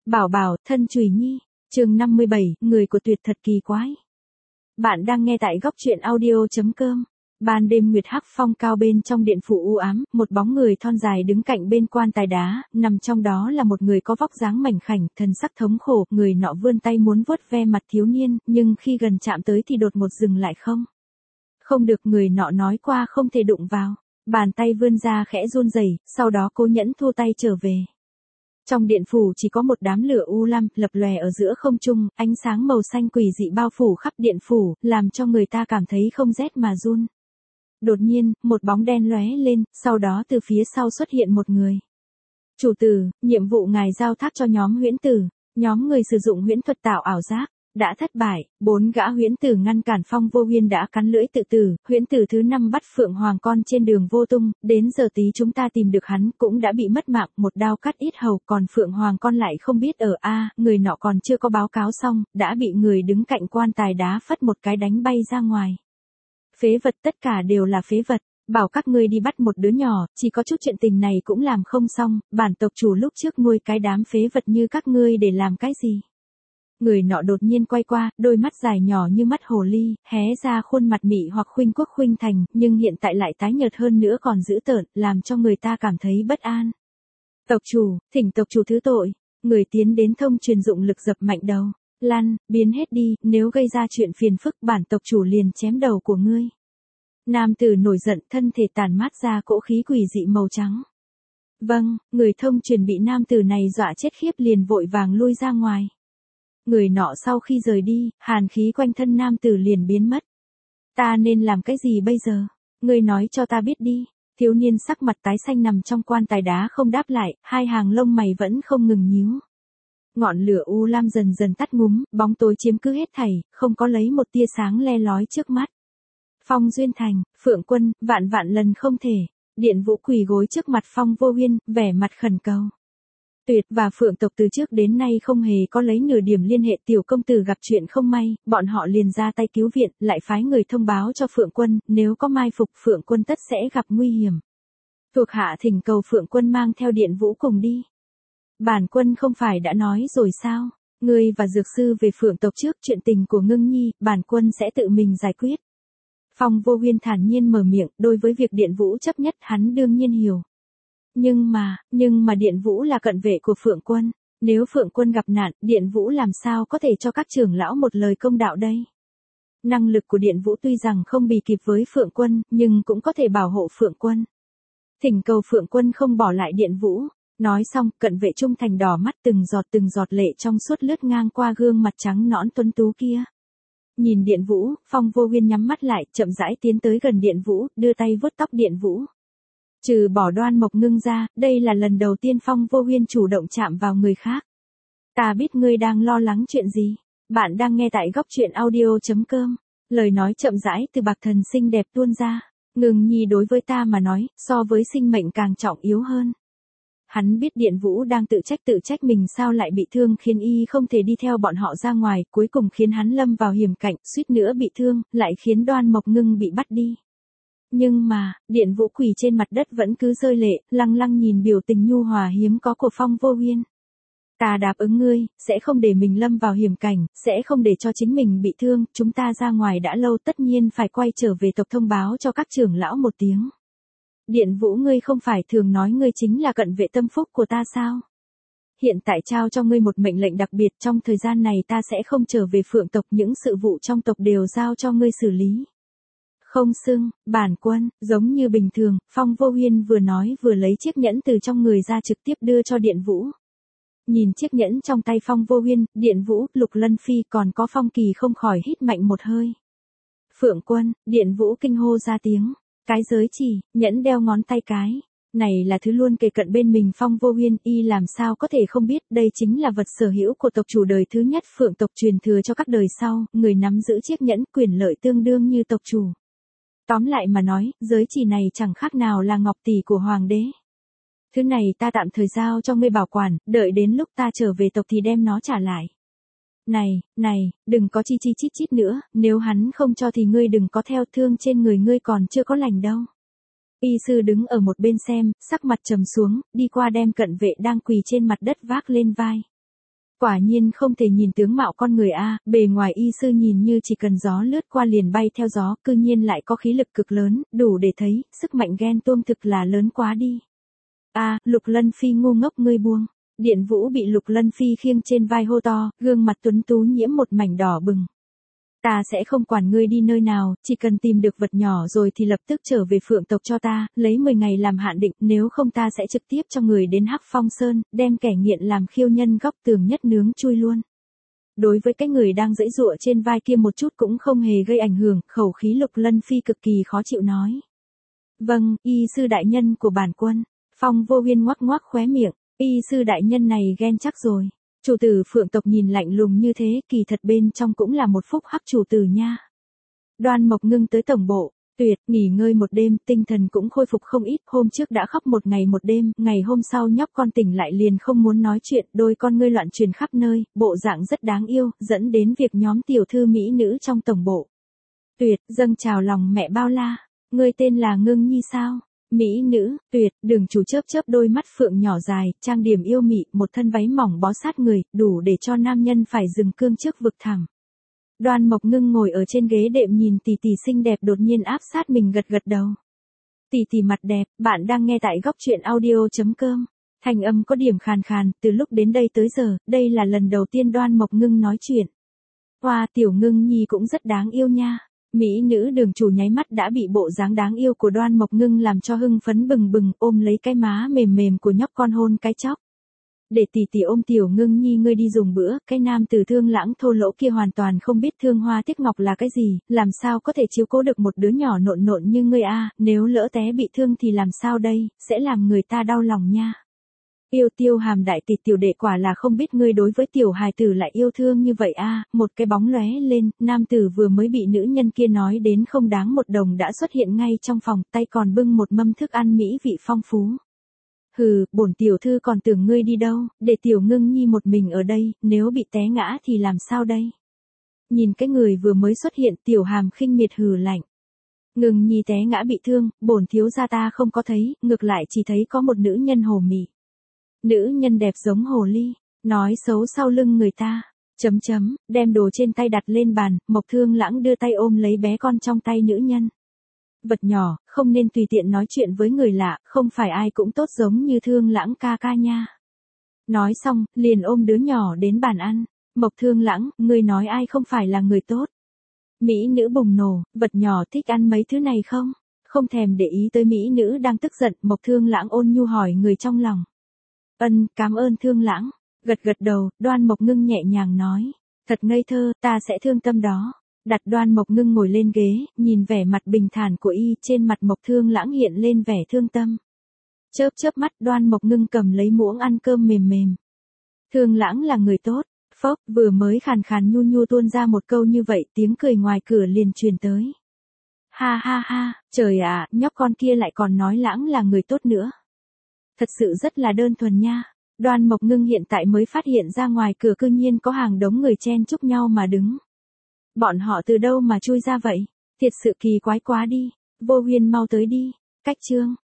Bảo bảo, thân chùy nhi. Chương 57, người của tuyệt thật kỳ quái. Bạn đang nghe tại góc truyện audio.com. Ban đêm nguyệt hắc phong cao bên trong điện phủ u ám, một bóng người thon dài đứng cạnh bên quan tài đá, nằm trong đó là một người có vóc dáng mảnh khảnh, thần sắc thống khổ, người nọ vươn tay muốn vuốt ve mặt thiếu niên, nhưng khi gần chạm tới thì đột ngột dừng lại không. Không được, người nọ nói qua không thể đụng vào. Bàn tay vươn ra khẽ run rẩy, sau đó cố nhẫn thu tay trở về. Trong điện phủ chỉ có một đám lửa u lam, lập lòe ở giữa không trung, ánh sáng màu xanh quỷ dị bao phủ khắp điện phủ, làm cho người ta cảm thấy không rét mà run. Đột nhiên, một bóng đen lóe lên, sau đó từ phía sau xuất hiện một người. Chủ tử, nhiệm vụ ngài giao thác cho nhóm huyễn tử, nhóm người sử dụng huyễn thuật tạo ảo giác, đã thất bại, 4 gã huyễn tử ngăn cản Phong Vô Huyên đã cắn lưỡi tự tử, huyễn tử thứ 5 bắt Phượng Hoàng con trên đường vô tung, đến giờ tí chúng ta tìm được hắn cũng đã bị mất mạng, một đao cắt yết hầu, còn Phượng Hoàng con lại không biết ở người nọ còn chưa có báo cáo xong, đã bị người đứng cạnh quan tài đá phất một cái đánh bay ra ngoài. Phế vật, tất cả đều là phế vật. Bảo các ngươi đi bắt một đứa nhỏ, chỉ có chút chuyện tình này cũng làm không xong, bản tộc chủ lúc trước nuôi cái đám phế vật như các ngươi để làm cái gì? Người nọ đột nhiên quay qua, đôi mắt dài nhỏ như mắt hồ ly, hé ra khuôn mặt mị hoặc khuynh quốc khuynh thành, nhưng hiện tại lại tái nhợt hơn nữa còn dữ tợn, làm cho người ta cảm thấy bất an. Tộc chủ, thỉnh tộc chủ thứ tội. Người tiến đến thông truyền dụng lực dập mạnh đầu. Lăn, biến hết đi, nếu gây ra chuyện phiền phức bản tộc chủ liền chém đầu của ngươi. Nam tử nổi giận, thân thể tàn mát ra cỗ khí quỷ dị màu trắng. Vâng, người thông truyền bị nam tử này dọa chết khiếp liền vội vàng lui ra ngoài. Người nọ sau khi rời đi, hàn khí quanh thân nam tử liền biến mất. Ta nên làm cái gì bây giờ? Ngươi nói cho ta biết đi. Thiếu niên sắc mặt tái xanh nằm trong quan tài đá không đáp lại, hai hàng lông mày vẫn không ngừng nhíu. Ngọn lửa u lam dần dần tắt ngúm, bóng tối chiếm cứ hết thảy, không có lấy một tia sáng le lói trước mắt. Phong Duyên Thành, Phượng Quân, vạn vạn lần không thể. Điện Vũ quỳ gối trước mặt Phong Vô Huyên, vẻ mặt khẩn cầu. Tuyệt và Phượng tộc từ trước đến nay không hề có lấy nửa điểm liên hệ, tiểu công tử gặp chuyện không may, bọn họ liền ra tay cứu viện, lại phái người thông báo cho Phượng Quân, nếu có mai phục Phượng Quân tất sẽ gặp nguy hiểm. Thuộc hạ thỉnh cầu Phượng Quân mang theo Điện Vũ cùng đi. Bản quân không phải đã nói rồi sao? Ngươi và dược sư về Phượng tộc trước, chuyện tình của Ngưng Nhi, bản quân sẽ tự mình giải quyết. Phong Vô Huyên thản nhiên mở miệng, đối với việc Điện Vũ chấp nhất hắn đương nhiên hiểu. Nhưng mà Điện Vũ là cận vệ của Phượng Quân. Nếu Phượng Quân gặp nạn, Điện Vũ làm sao có thể cho các trưởng lão một lời công đạo đây? Năng lực của Điện Vũ tuy rằng không bì kịp với Phượng Quân, nhưng cũng có thể bảo hộ Phượng Quân. Thỉnh cầu Phượng Quân không bỏ lại Điện Vũ. Nói xong, cận vệ trung thành đỏ mắt, từng giọt lệ trong suốt lướt ngang qua gương mặt trắng nõn tuấn tú kia. Nhìn Điện Vũ, Phong Vô Huyên nhắm mắt lại, chậm rãi tiến tới gần Điện Vũ, đưa tay vuốt tóc Điện Vũ. Trừ bỏ Đoan Mộc Ngưng ra, đây là lần đầu tiên Phong Vô Huyên chủ động chạm vào người khác. Ta biết ngươi đang lo lắng chuyện gì. Bạn đang nghe tại góc truyện audio.com. Lời nói chậm rãi từ bạc thần xinh đẹp tuôn ra. Ngưng Nhi đối với ta mà nói, so với sinh mệnh càng trọng yếu hơn. Hắn biết Điện Vũ đang tự trách mình sao lại bị thương khiến y không thể đi theo bọn họ ra ngoài, cuối cùng khiến hắn lâm vào hiểm cảnh, suýt nữa bị thương, lại khiến Đoan Mộc Ngưng bị bắt đi. Nhưng mà, Điện Vũ quỳ trên mặt đất vẫn cứ rơi lệ, lăng lăng nhìn biểu tình nhu hòa hiếm có của Phong Vô Huyên. Ta đáp ứng ngươi, sẽ không để mình lâm vào hiểm cảnh, sẽ không để cho chính mình bị thương, chúng ta ra ngoài đã lâu tất nhiên phải quay trở về tộc thông báo cho các trưởng lão một tiếng. Điện Vũ, ngươi không phải thường nói ngươi chính là cận vệ tâm phúc của ta sao? Hiện tại trao cho ngươi một mệnh lệnh đặc biệt, trong thời gian này ta sẽ không trở về Phượng tộc, những sự vụ trong tộc đều giao cho ngươi xử lý. Không xưng, bản quân, giống như bình thường, Phong Vô Huyên vừa nói vừa lấy chiếc nhẫn từ trong người ra trực tiếp đưa cho Điện Vũ. Nhìn chiếc nhẫn trong tay Phong Vô Huyên, Điện Vũ, Lục Lân Phi còn có Phong Kỳ không khỏi hít mạnh một hơi. Phượng Quân, Điện Vũ kinh hô ra tiếng. Cái giới chỉ, nhẫn đeo ngón tay cái. Này là thứ luôn kề cận bên mình Phong Vô Huyên, y làm sao có thể không biết, đây chính là vật sở hữu của tộc chủ đời thứ nhất Phượng tộc truyền thừa cho các đời sau, người nắm giữ chiếc nhẫn quyền lợi tương đương như tộc chủ. Tóm lại mà nói, giới chỉ này chẳng khác nào là ngọc tỷ của hoàng đế. Thứ này ta tạm thời giao cho ngươi bảo quản, đợi đến lúc ta trở về tộc thì đem nó trả lại. Này, đừng có chi chít chít nữa, nếu hắn không cho thì ngươi đừng có theo, thương trên người ngươi còn chưa có lành đâu. Y sư đứng ở một bên xem, sắc mặt trầm xuống, đi qua đem cận vệ đang quỳ trên mặt đất vác lên vai. Quả nhiên không thể nhìn tướng mạo con người a, bề ngoài y sư nhìn như chỉ cần gió lướt qua liền bay theo gió, cư nhiên lại có khí lực cực lớn, đủ để thấy, sức mạnh ghen tuông thực là lớn quá đi. A, Lục Lân Phi ngu ngốc ngươi buông. Điện Vũ bị Lục Lân Phi khiêng trên vai hô to, gương mặt tuấn tú nhiễm một mảnh đỏ bừng. Ta sẽ không quản ngươi đi nơi nào, chỉ cần tìm được vật nhỏ rồi thì lập tức trở về Phượng tộc cho ta, lấy 10 ngày làm hạn định, nếu không ta sẽ trực tiếp cho người đến Hắc Phong Sơn, đem kẻ nghiện làm khiêu nhân góc tường nhất nướng chui luôn. Đối với cái người đang giãy giụa trên vai kia một chút cũng không hề gây ảnh hưởng, khẩu khí Lục Lân Phi cực kỳ khó chịu nói. Vâng, y sư đại nhân của bản quân. Phong Vô Huyên ngoắc ngoắc khóe miệng, y sư đại nhân này ghen chắc rồi. Chủ tử Phượng tộc nhìn lạnh lùng như thế, kỳ thật bên trong cũng là một phúc hắc chủ tử nha. Đoan Mộc Ngưng tới tổng bộ, tuyệt, nghỉ ngơi một đêm, tinh thần cũng khôi phục không ít, hôm trước đã khóc một ngày một đêm, ngày hôm sau nhóc con tỉnh lại liền không muốn nói chuyện, đôi con ngươi loạn truyền khắp nơi, bộ dạng rất đáng yêu, dẫn đến việc nhóm tiểu thư mỹ nữ trong tổng bộ. Tuyệt, dâng chào lòng mẹ bao la, ngươi tên là Ngưng Nhi sao? Mỹ nữ, tuyệt, đường chủ chớp chớp đôi mắt phượng nhỏ dài, trang điểm yêu mị, một thân váy mỏng bó sát người, đủ để cho nam nhân phải dừng cương trước vực thẳm. Đoan Mộc Ngưng ngồi ở trên ghế đệm nhìn tỷ tỷ xinh đẹp đột nhiên áp sát mình gật gật đầu. Tỷ tỷ mặt đẹp, bạn đang nghe tại góc truyện audio.com. Thanh âm có điểm khàn khàn, từ lúc đến đây tới giờ, đây là lần đầu tiên Đoan Mộc Ngưng nói chuyện. Hoa tiểu Ngưng Nhi cũng rất đáng yêu nha. Mỹ nữ đường chủ nháy mắt đã bị bộ dáng đáng yêu của Đoan Mộc Ngưng làm cho hưng phấn bừng bừng, ôm lấy cái má mềm mềm của nhóc con hôn cái chóc. Để tỷ tỷ ôm tiểu Ngưng Nhi ngươi đi dùng bữa, cái nam tử thương lãng thô lỗ kia hoàn toàn không biết thương hoa tiếc ngọc là cái gì, làm sao có thể chiếu cố được một đứa nhỏ nộn nộn như ngươi a, nếu lỡ té bị thương thì làm sao đây, sẽ làm người ta đau lòng nha. Yêu Tiêu Hàm đại tỷ tiểu đệ quả là không biết ngươi đối với tiểu hài tử lại yêu thương như vậy a, một cái bóng lóe lên, nam tử vừa mới bị nữ nhân kia nói đến không đáng một đồng đã xuất hiện ngay trong phòng, tay còn bưng một mâm thức ăn mỹ vị phong phú. Hừ, bổn tiểu thư còn tưởng ngươi đi đâu, để tiểu Ngưng Nhi một mình ở đây, nếu bị té ngã thì làm sao đây? Nhìn cái người vừa mới xuất hiện tiểu Hàm khinh miệt hừ lạnh. Ngưng Nhi té ngã bị thương, bổn thiếu gia ta không có thấy, ngược lại chỉ thấy có một nữ nhân hồ mị. Nữ nhân đẹp giống hồ ly, nói xấu sau lưng người ta, đem đồ trên tay đặt lên bàn, Mộc Thương Lãng đưa tay ôm lấy bé con trong tay nữ nhân. Vật nhỏ, không nên tùy tiện nói chuyện với người lạ, không phải ai cũng tốt giống như Thương Lãng ca ca nha. Nói xong, liền ôm đứa nhỏ đến bàn ăn, Mộc Thương Lãng, ngươi nói ai không phải là người tốt. Mỹ nữ bùng nổ, vật nhỏ thích ăn mấy thứ này không? Không thèm để ý tới mỹ nữ đang tức giận, Mộc Thương Lãng ôn nhu hỏi người trong lòng. Cảm ơn Thương Lãng. Gật gật đầu, Đoan Mộc Ngưng nhẹ nhàng nói. Thật ngây thơ, ta sẽ thương tâm đó. Đặt Đoan Mộc Ngưng ngồi lên ghế, nhìn vẻ mặt bình thản của y, trên mặt Mộc Thương Lãng hiện lên vẻ thương tâm. Chớp chớp mắt, Đoan Mộc Ngưng cầm lấy muỗng ăn cơm mềm mềm. Thương Lãng là người tốt. Phốc, vừa mới khàn khàn nhu nhu tuôn ra một câu như vậy, tiếng cười ngoài cửa liền truyền tới. Ha ha ha, trời ạ, nhóc con kia lại còn nói Lãng là người tốt nữa. Thật sự rất là đơn thuần nha. Đoan Mộc Ngưng hiện tại mới phát hiện ra ngoài cửa cư nhiên có hàng đống người chen chúc nhau mà đứng. Bọn họ từ đâu mà chui ra vậy? Thiệt sự kỳ quái quá đi. Vô Huyên mau tới đi. Cách chương.